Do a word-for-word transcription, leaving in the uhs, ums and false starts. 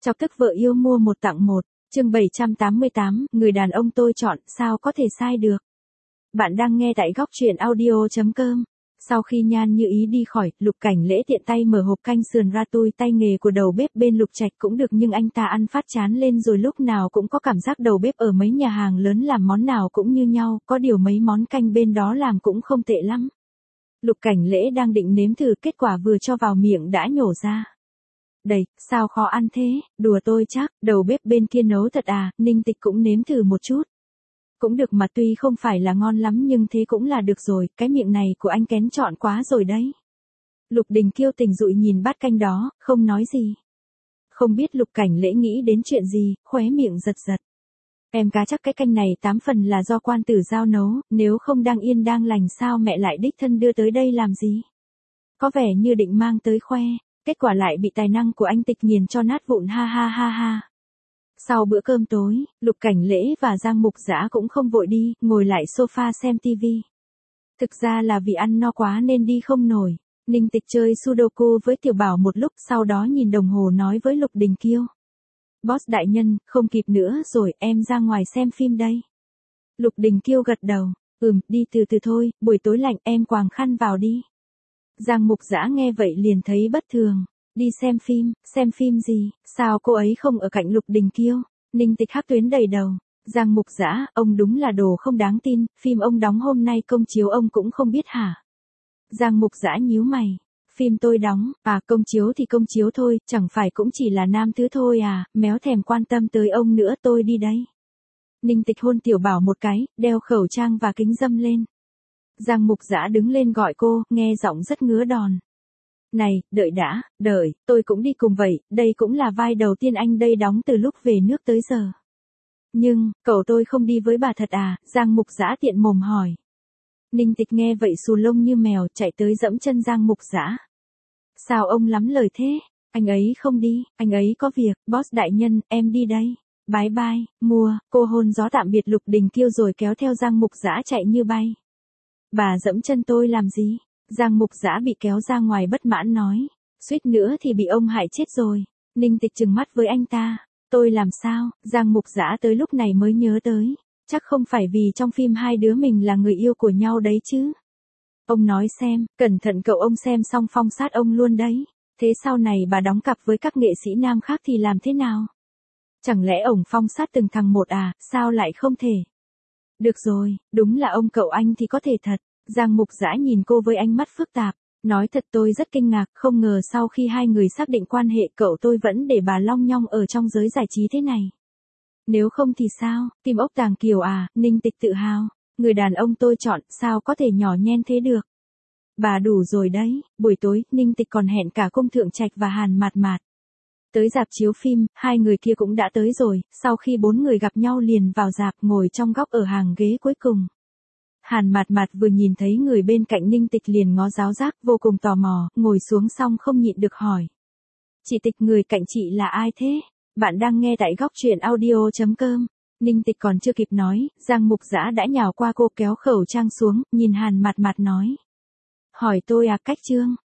Chọc tức vợ yêu mua một tặng một, chương bảy trăm tám mươi tám, người đàn ông tôi chọn, sao có thể sai được. Bạn đang nghe tại góc truyện audio chấm com. Sau khi Nhan Như Ý đi khỏi, Lục Cảnh Lễ tiện tay mở hộp canh sườn ra tôi tay nghề của đầu bếp bên Lục Trạch cũng được nhưng anh ta ăn phát chán lên rồi lúc nào cũng có cảm giác đầu bếp ở mấy nhà hàng lớn làm món nào cũng như nhau, có điều mấy món canh bên đó làm cũng không tệ lắm. Lục Cảnh Lễ đang định nếm thử kết quả vừa cho vào miệng đã nhổ ra. Đầy, sao khó ăn thế, đùa tôi chắc, đầu bếp bên kia nấu thật à, Ninh Tịch cũng nếm thử một chút. Cũng được mà tuy không phải là ngon lắm nhưng thế cũng là được rồi, cái miệng này của anh kén chọn quá rồi đấy. Lục Đình Kiêu tình dụi nhìn bát canh đó, không nói gì. Không biết Lục Cảnh Lễ nghĩ đến chuyện gì, khóe miệng giật giật. Em cá chắc cái canh này tám phần là do quan tử giao nấu, nếu không đang yên đang lành sao mẹ lại đích thân đưa tới đây làm gì. Có vẻ như định mang tới khoe, kết quả lại bị tài năng của anh Tịch nghiền cho nát vụn ha ha ha ha. Sau bữa cơm tối, Lục Cảnh Lễ và Giang Mục Dã cũng không vội đi, ngồi lại sofa xem tivi. Thực ra là vì ăn no quá nên đi không nổi. Ninh Tịch chơi Sudoku với Tiểu Bảo một lúc sau đó nhìn đồng hồ nói với Lục Đình Kiêu. Boss đại nhân, không kịp nữa rồi, em ra ngoài xem phim đây. Lục Đình Kiêu gật đầu, ừm, đi từ từ thôi, buổi tối lạnh em quàng khăn vào đi. Giang Mục Dã nghe vậy liền thấy bất thường. Đi xem phim, xem phim gì, sao cô ấy không ở cạnh Lục Đình Kiêu? Ninh Tịch hắc tuyến đầy đầu. Giang Mục Dã, ông đúng là đồ không đáng tin, phim ông đóng hôm nay công chiếu ông cũng không biết hả? Giang Mục Dã nhíu mày. Phim tôi đóng, à công chiếu thì công chiếu thôi, chẳng phải cũng chỉ là nam thứ thôi à, méo thèm quan tâm tới ông nữa tôi đi đấy. Ninh Tịch hôn Tiểu Bảo một cái, đeo khẩu trang và kính râm lên. Giang Mục Dã đứng lên gọi cô, nghe giọng rất ngứa đòn. Này, đợi đã, đợi, tôi cũng đi cùng vậy, đây cũng là vai đầu tiên anh đây đóng từ lúc về nước tới giờ. Nhưng, cậu tôi không đi với bà thật à, Giang Mục Dã tiện mồm hỏi. Ninh Tịch nghe vậy xù lông như mèo chạy tới dẫm chân Giang Mục Dã. Sao ông lắm lời thế, anh ấy không đi, anh ấy có việc, boss đại nhân, em đi đây. Bye bye, mua, cô hôn gió tạm biệt Lục Đình Kiêu rồi kéo theo Giang Mục Dã chạy như bay. Bà dẫm chân tôi làm gì? Giang Mục Dã bị kéo ra ngoài bất mãn nói, suýt nữa thì bị ông hại chết rồi. Ninh Tịch trừng mắt với anh ta, tôi làm sao? Giang Mục Dã tới lúc này mới nhớ tới, chắc không phải vì trong phim hai đứa mình là người yêu của nhau đấy chứ. Ông nói xem, cẩn thận cậu ông xem xong phong sát ông luôn đấy. Thế sau này bà đóng cặp với các nghệ sĩ nam khác thì làm thế nào? Chẳng lẽ ổng phong sát từng thằng một à, sao lại không thể? Được rồi, đúng là ông cậu anh thì có thể thật. Giang Mục Dã nhìn cô với ánh mắt phức tạp, nói thật tôi rất kinh ngạc, không ngờ sau khi hai người xác định quan hệ cậu tôi vẫn để bà long nhong ở trong giới giải trí thế này. Nếu không thì sao, Kim Ốc Tàng Kiều à, Ninh Tịch tự hào, người đàn ông tôi chọn, sao có thể nhỏ nhen thế được. Bà đủ rồi đấy, buổi tối, Ninh Tịch còn hẹn cả Cung Thượng Trạch và Hàn Mạt Mạt. Tới rạp chiếu phim, hai người kia cũng đã tới rồi, sau khi bốn người gặp nhau liền vào rạp ngồi trong góc ở hàng ghế cuối cùng. Hàn Mạt Mạt vừa nhìn thấy người bên cạnh Ninh Tịch liền ngó giáo giác vô cùng tò mò, ngồi xuống xong không nhịn được hỏi. Chị Tịch người cạnh chị là ai thế? Bạn đang nghe tại góc truyện audio chấm com. Ninh Tịch còn chưa kịp nói, Giang Mục Dã đã nhào qua cô kéo khẩu trang xuống, nhìn Hàn Mạt Mạt nói. Hỏi tôi à cách trương,